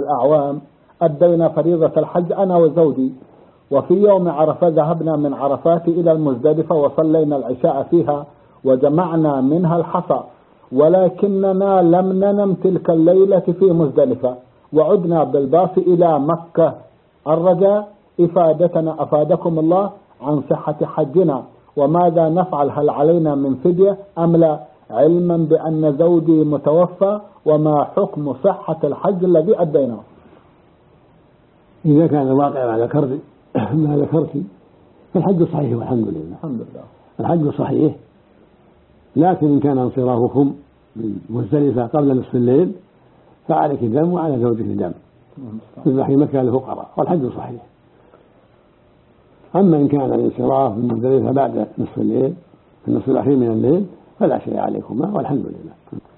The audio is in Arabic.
الأعوام أدينا فريضة الحج أنا وزوجي، وفي يوم عرفة ذهبنا من عرفات إلى المزدلفة وصلينا العشاء فيها وجمعنا منها الحصى، ولكننا لم ننم تلك الليلة في مزدلفة وعدنا بالباص إلى مكة. الرجاء إفادتنا أفادكم الله عن صحة حجنا، وماذا نفعل، هل علينا من فدية أم لا، علما بأن زوجي متوفى، وما حكم صحة الحج الذي أديناه؟ إذا كان الواقع ما ذكرت فالحج صحيح والحمد لله. الحمد لله الحج صحيح، لكن إن كان انصرافكم من مزدلفة قبل نصف الليل فعليك دم وعلى زوجك دم تذبحي مكة للفقراء، والحج صحيح. أما إن كان الانصراف من مزدلفة بعد نصف الليل في النصف الأخير من الليل فلا شيء عليكما والحمد لله.